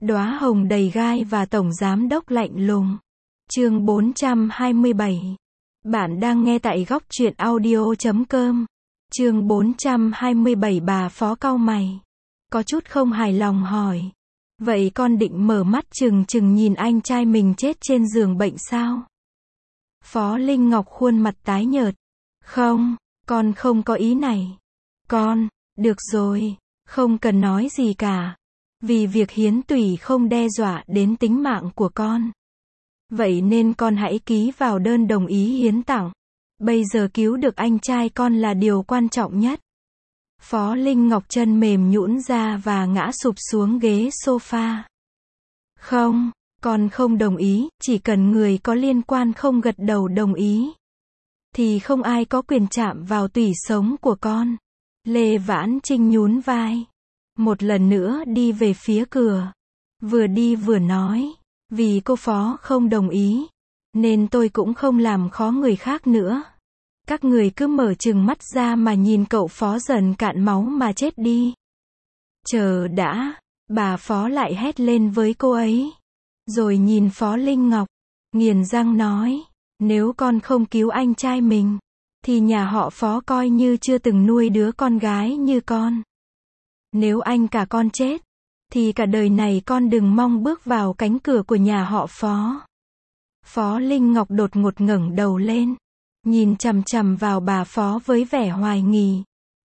Đóa hồng đầy gai và tổng giám đốc lạnh lùng. Chương 427. Bạn đang nghe tại góc truyện audio.com. Chương 427. Bà Phó cau mày, có chút không hài lòng hỏi. Vậy con định mở mắt trừng trừng nhìn anh trai mình chết trên giường bệnh sao? Phó Linh Ngọc khuôn mặt tái nhợt. Không, con không có ý này. Được rồi, không cần nói gì cả. Vì việc hiến tủy không đe dọa đến tính mạng của con. Vậy nên con hãy ký vào đơn đồng ý hiến tặng. Bây giờ cứu được anh trai con là điều quan trọng nhất. Phó Linh Ngọc chân mềm nhũn ra và ngã sụp xuống ghế sofa. Không, con không đồng ý, chỉ cần người có liên quan không gật đầu đồng ý, thì không ai có quyền chạm vào tủy sống của con. Lê Vãn Trinh nhún vai. Một lần nữa đi về phía cửa. Vừa đi vừa nói. Vì cô Phó không đồng ý, nên tôi cũng không làm khó người khác nữa. Các người cứ mở trừng mắt ra mà nhìn cậu Phó dần cạn máu mà chết đi. Chờ đã, bà Phó lại hét lên với cô ấy. Rồi nhìn Phó Linh Ngọc, nghiền răng nói, nếu con không cứu anh trai mình, thì nhà họ Phó coi như chưa từng nuôi đứa con gái như con. Nếu anh cả con chết, thì cả đời này con đừng mong bước vào cánh cửa của nhà họ Phó. Phó Linh Ngọc đột ngột ngẩng đầu lên, nhìn chằm chằm vào bà Phó với vẻ hoài nghi.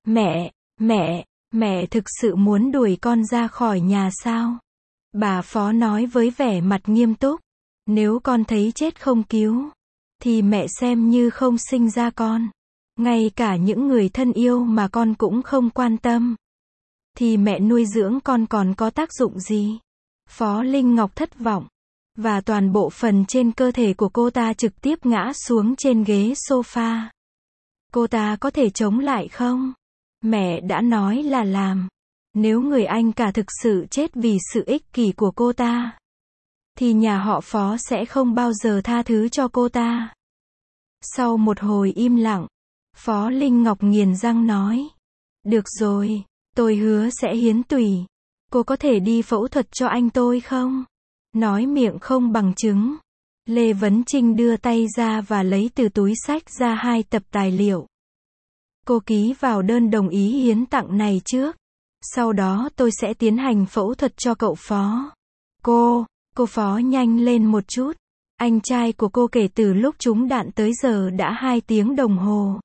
Mẹ thực sự muốn đuổi con ra khỏi nhà sao? Bà Phó nói với vẻ mặt nghiêm túc. Nếu con thấy chết không cứu, thì mẹ xem như không sinh ra con. Ngay cả những người thân yêu mà con cũng không quan tâm, thì mẹ nuôi dưỡng con còn có tác dụng gì? Phó Linh Ngọc thất vọng, và toàn bộ phần trên cơ thể của cô ta trực tiếp ngã xuống trên ghế sofa. Cô ta có thể chống lại không? Mẹ đã nói là làm. Nếu người anh cả thực sự chết vì sự ích kỷ của cô ta, thì nhà họ Phó sẽ không bao giờ tha thứ cho cô ta. Sau một hồi im lặng, Phó Linh Ngọc nghiền răng nói. Được rồi, tôi hứa sẽ hiến tủy. Cô có thể đi phẫu thuật cho anh tôi không? Nói miệng không bằng chứng. Lê Vấn Trinh đưa tay ra và lấy từ túi xách ra 2 tập tài liệu. Cô ký vào đơn đồng ý hiến tặng này trước. Sau đó tôi sẽ tiến hành phẫu thuật cho cậu Phó. Cô Phó nhanh lên một chút. Anh trai của cô kể từ lúc trúng đạn tới giờ đã 2 tiếng đồng hồ.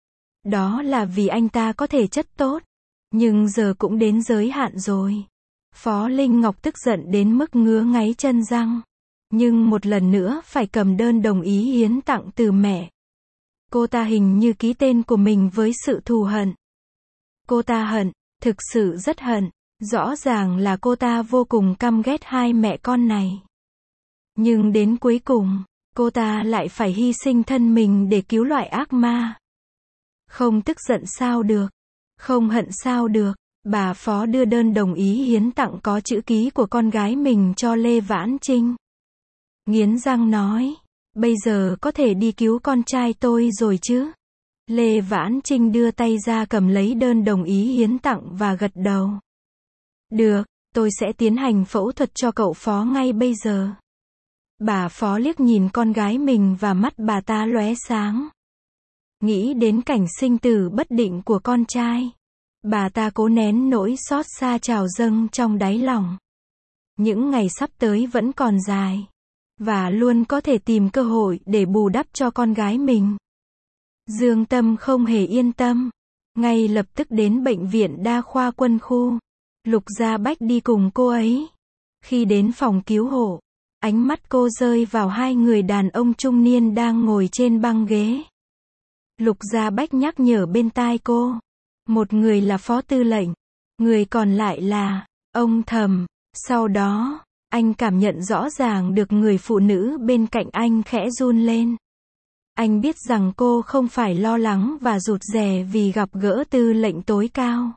Đó là vì anh ta có thể chất tốt. Nhưng giờ cũng đến giới hạn rồi. Phó Linh Ngọc tức giận đến mức ngứa ngáy chân răng. Nhưng một lần nữa phải cầm đơn đồng ý hiến tặng từ mẹ. Cô ta hình như ký tên của mình với sự thù hận. Cô ta hận, thực sự rất hận. Rõ ràng là cô ta vô cùng căm ghét hai mẹ con này. Nhưng đến cuối cùng, cô ta lại phải hy sinh thân mình để cứu loại ác ma. Không tức giận sao được? Không hận sao được? Bà Phó đưa đơn đồng ý hiến tặng có chữ ký của con gái mình cho Lê Vãn Trinh. Nghiến răng nói, bây giờ có thể đi cứu con trai tôi rồi chứ? Lê Vãn Trinh đưa tay ra cầm lấy đơn đồng ý hiến tặng và gật đầu. Được, tôi sẽ tiến hành phẫu thuật cho cậu Phó ngay bây giờ. Bà Phó liếc nhìn con gái mình và mắt bà ta lóe sáng. Nghĩ đến cảnh sinh tử bất định của con trai, bà ta cố nén nỗi xót xa trào dâng trong đáy lòng. Những ngày sắp tới vẫn còn dài, và luôn có thể tìm cơ hội để bù đắp cho con gái mình. Dương Tâm không hề yên tâm, ngay lập tức đến bệnh viện đa khoa quân khu. Lục Gia Bách đi cùng cô ấy. Khi đến phòng cứu hộ, ánh mắt cô rơi vào 2 người đàn ông trung niên đang ngồi trên băng ghế. Lục Gia Bách nhắc nhở bên tai cô. Một người là Phó Tư lệnh, người còn lại là ông Thầm. Sau đó, anh cảm nhận rõ ràng được người phụ nữ bên cạnh anh khẽ run lên. Anh biết rằng cô không phải lo lắng và rụt rè vì gặp gỡ Tư lệnh tối cao,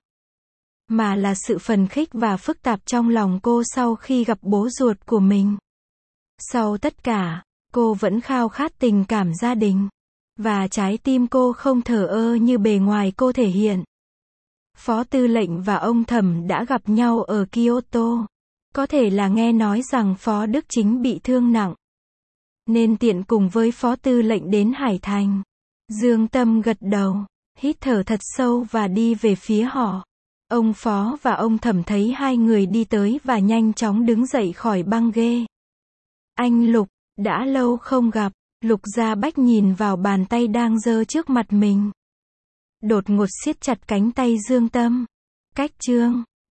mà là sự phấn khích và phức tạp trong lòng cô sau khi gặp bố ruột của mình. Sau tất cả, cô vẫn khao khát tình cảm gia đình, và trái tim cô không thờ ơ như bề ngoài cô thể hiện. Phó Tư lệnh và ông Thẩm đã gặp nhau ở Kyoto. Có thể là nghe nói rằng Phó Đức Chính bị thương nặng, nên tiện cùng với Phó Tư lệnh đến Hải Thành. Dương Tâm gật đầu, hít thở thật sâu và đi về phía họ. Ông Phó và ông Thẩm thấy hai người đi tới và nhanh chóng đứng dậy khỏi băng ghê. Anh Lục, đã lâu không gặp. Lục Gia Bách nhìn vào bàn tay đang giơ trước mặt mình. Đột ngột siết chặt cánh tay Dương Tâm. Cách Trương.